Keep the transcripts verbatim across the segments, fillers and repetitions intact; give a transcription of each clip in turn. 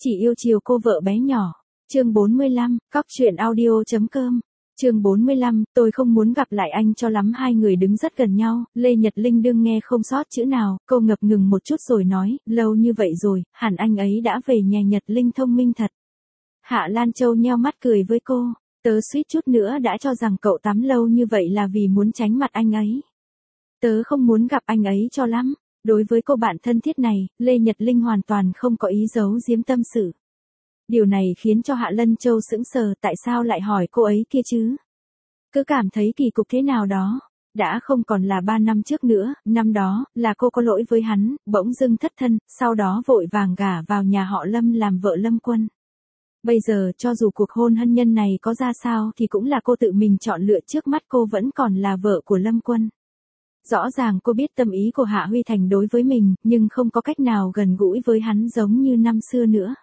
Chỉ yêu chiều cô vợ bé nhỏ. Chương bốn mươi lăm, cóc truyện audio.com. Chương bốn mươi lăm, tôi không muốn gặp lại anh cho lắm. Hai người đứng rất gần nhau, Lê Nhật Linh đương nghe không sót chữ nào, cô ngập ngừng một chút rồi nói, lâu như vậy rồi, hẳn anh ấy đã về nhà. Nhật Linh thông minh thật. Hạ Lan Châu nheo mắt cười với cô, tớ suýt chút nữa đã cho rằng cậu tắm lâu như vậy là vì muốn tránh mặt anh ấy. Tớ không muốn gặp anh ấy cho lắm. Đối với cô bạn thân thiết này, Lê Nhật Linh hoàn toàn không có ý giấu giếm tâm sự. Điều này khiến cho Hạ Lan Châu sững sờ, tại sao lại hỏi cô ấy kia chứ? Cứ cảm thấy kỳ cục thế nào đó. Đã không còn là ba năm trước nữa, năm đó, là cô có lỗi với hắn, bỗng dưng thất thân, sau đó vội vàng gả vào nhà họ Lâm làm vợ Lâm Quân. Bây giờ, cho dù cuộc hôn hân nhân này có ra sao thì cũng là cô tự mình chọn lựa, trước mắt cô vẫn còn là vợ của Lâm Quân. Rõ ràng cô biết tâm ý của Hạ Huy Thành đối với mình, nhưng không có cách nào gần gũi với hắn giống như năm xưa nữa.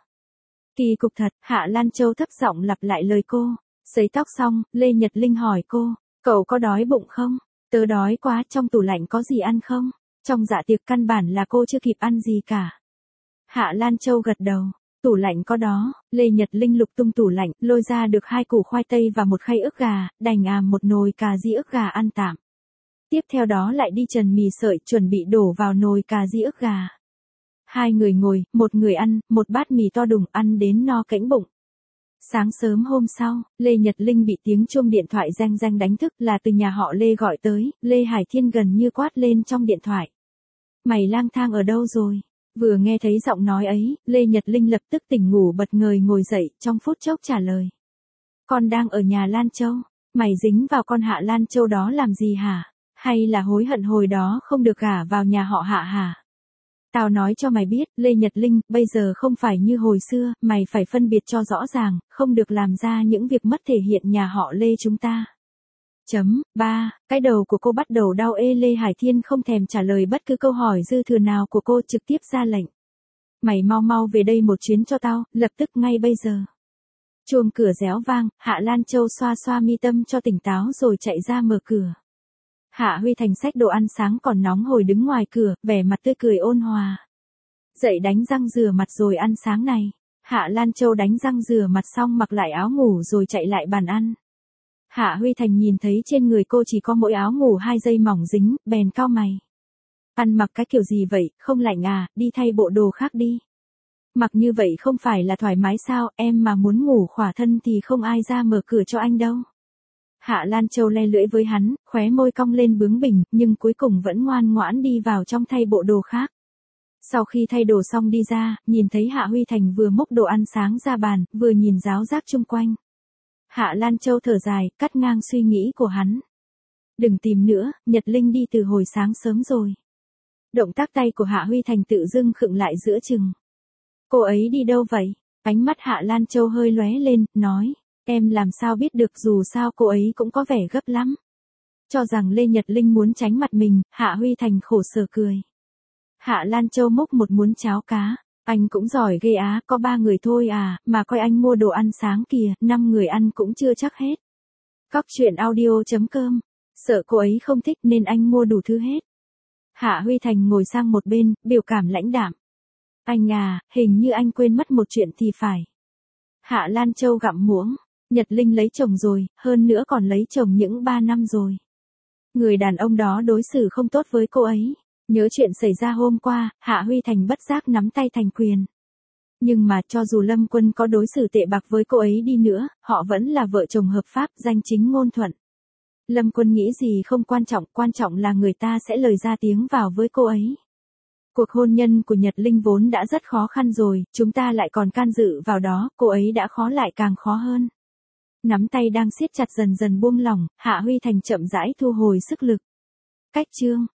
Kỳ cục thật. Hạ Lan Châu thấp giọng lặp lại lời cô. Sấy tóc xong, Lê Nhật Linh hỏi cô, cậu có đói bụng không? Tớ đói quá, trong tủ lạnh có gì ăn không? Trong dạ tiệc căn bản là cô chưa kịp ăn gì cả. Hạ Lan Châu gật đầu. Tủ lạnh có đó. Lê Nhật Linh lục tung tủ lạnh, lôi ra được hai củ khoai tây và một khay ức gà, đành àm một nồi cà ri ức gà ăn tạm. Tiếp theo đó lại đi trần mì sợi, chuẩn bị đổ vào nồi cà ri ức gà. Hai người ngồi, một người ăn, một bát mì to đùng, ăn đến no cãnh bụng. Sáng sớm hôm sau, Lê Nhật Linh bị tiếng chuông điện thoại reng reng đánh thức, là từ nhà họ Lê gọi tới. Lê Hải Thiên gần như quát lên trong điện thoại. Mày lang thang ở đâu rồi? Vừa nghe thấy giọng nói ấy, Lê Nhật Linh lập tức tỉnh ngủ bật ngời ngồi dậy, trong phút chốc trả lời. Con đang ở nhà Lan Châu. Mày dính vào con Hạ Lan Châu đó làm gì hả? Hay là hối hận hồi đó không được gả vào nhà họ Hạ hả? Tao nói cho mày biết, Lê Nhật Linh, bây giờ không phải như hồi xưa, mày phải phân biệt cho rõ ràng, không được làm ra những việc mất thể hiện nhà họ Lê chúng ta. Chấm, ba, cái đầu của cô bắt đầu đau ê. Lê Hải Thiên không thèm trả lời bất cứ câu hỏi dư thừa nào của cô, trực tiếp ra lệnh. Mày mau mau về đây một chuyến cho tao, lập tức ngay bây giờ. Chuông cửa réo vang, Hạ Lan Châu xoa xoa mi tâm cho tỉnh táo rồi chạy ra mở cửa. Hạ Huy Thành xách đồ ăn sáng còn nóng hổi đứng ngoài cửa, vẻ mặt tươi cười ôn hòa. Dậy đánh răng rửa mặt rồi ăn sáng này. Hạ Lan Châu đánh răng rửa mặt xong mặc lại áo ngủ rồi chạy lại bàn ăn. Hạ Huy Thành nhìn thấy trên người cô chỉ có mỗi áo ngủ hai dây mỏng dính, bèn cau mày. Ăn mặc cái kiểu gì vậy, không lạnh à, đi thay bộ đồ khác đi. Mặc như vậy không phải là thoải mái sao, em mà muốn ngủ khỏa thân thì không ai ra mở cửa cho anh đâu. Hạ Lan Châu le lưỡi với hắn, khóe môi cong lên bướng bỉnh, nhưng cuối cùng vẫn ngoan ngoãn đi vào trong thay bộ đồ khác. Sau khi thay đồ xong đi ra, nhìn thấy Hạ Huy Thành vừa múc đồ ăn sáng ra bàn, vừa nhìn ráo rác chung quanh. Hạ Lan Châu thở dài, cắt ngang suy nghĩ của hắn. Đừng tìm nữa, Nhật Linh đi từ hồi sáng sớm rồi. Động tác tay của Hạ Huy Thành tự dưng khựng lại giữa chừng. Cô ấy đi đâu vậy? Ánh mắt Hạ Lan Châu hơi lóe lên, nói. Em làm sao biết được, dù sao cô ấy cũng có vẻ gấp lắm. Cho rằng Lê Nhật Linh muốn tránh mặt mình, Hạ Huy Thành khổ sở cười. Hạ Lan Châu múc một muỗng cháo cá. Anh cũng giỏi ghê á, có ba người thôi à, mà coi anh mua đồ ăn sáng kìa, năm người ăn cũng chưa chắc hết. Cóc truyện audio.com. Sợ cô ấy không thích nên anh mua đủ thứ hết. Hạ Huy Thành ngồi sang một bên, biểu cảm lãnh đạm. Anh à, hình như anh quên mất một chuyện thì phải. Hạ Lan Châu gặm muỗng. Nhật Linh lấy chồng rồi, hơn nữa còn lấy chồng những ba năm rồi. Người đàn ông đó đối xử không tốt với cô ấy. Nhớ chuyện xảy ra hôm qua, Hạ Huy Thành bất giác nắm tay thành quyền. Nhưng mà cho dù Lâm Quân có đối xử tệ bạc với cô ấy đi nữa, họ vẫn là vợ chồng hợp pháp, danh chính ngôn thuận. Lâm Quân nghĩ gì không quan trọng, quan trọng là người ta sẽ lời ra tiếng vào với cô ấy. Cuộc hôn nhân của Nhật Linh vốn đã rất khó khăn rồi, chúng ta lại còn can dự vào đó, cô ấy đã khó lại càng khó hơn. Nắm tay đang siết chặt dần dần buông lỏng, Hạ Huy Thành chậm rãi thu hồi sức lực. Cách chương.